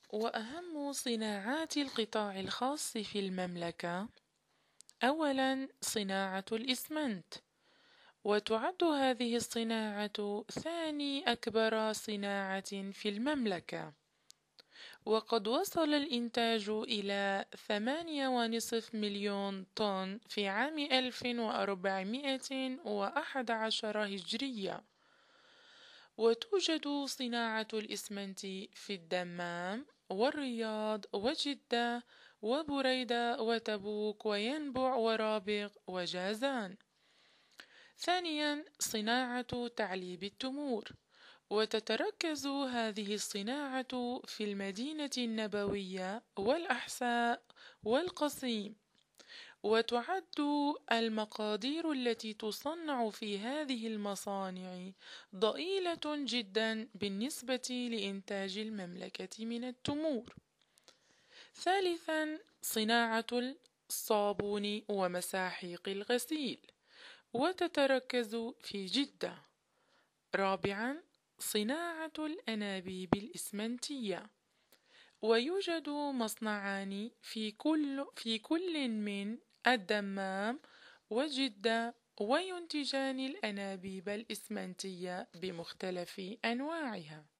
وأهم صناعات القطاع الخاص في المملكة: أولاً صناعة الإسمنت، وتعد هذه الصناعة ثاني أكبر صناعة في المملكة، وقد وصل الإنتاج إلى 8.5 مليون طن في عام 1411 هجرية. وتوجد صناعة الإسمنت في الدمام والرياض وجدة وبريدة وتبوك وينبع ورابغ وجازان. ثانيا صناعة تعليب التمور، وتتركز هذه الصناعة في المدينة النبوية والأحساء والقصيم، وتعد المقادير التي تصنع في هذه المصانع ضئيلة جدا بالنسبة لإنتاج المملكة من التمور. ثالثا صناعة الصابون ومساحيق الغسيل، وتتركز في جدة. رابعا صناعة الأنابيب الإسمنتية، ويوجد مصنعان في كل من الدمام وجدة، وينتجان الأنابيب الإسمنتية بمختلف أنواعها.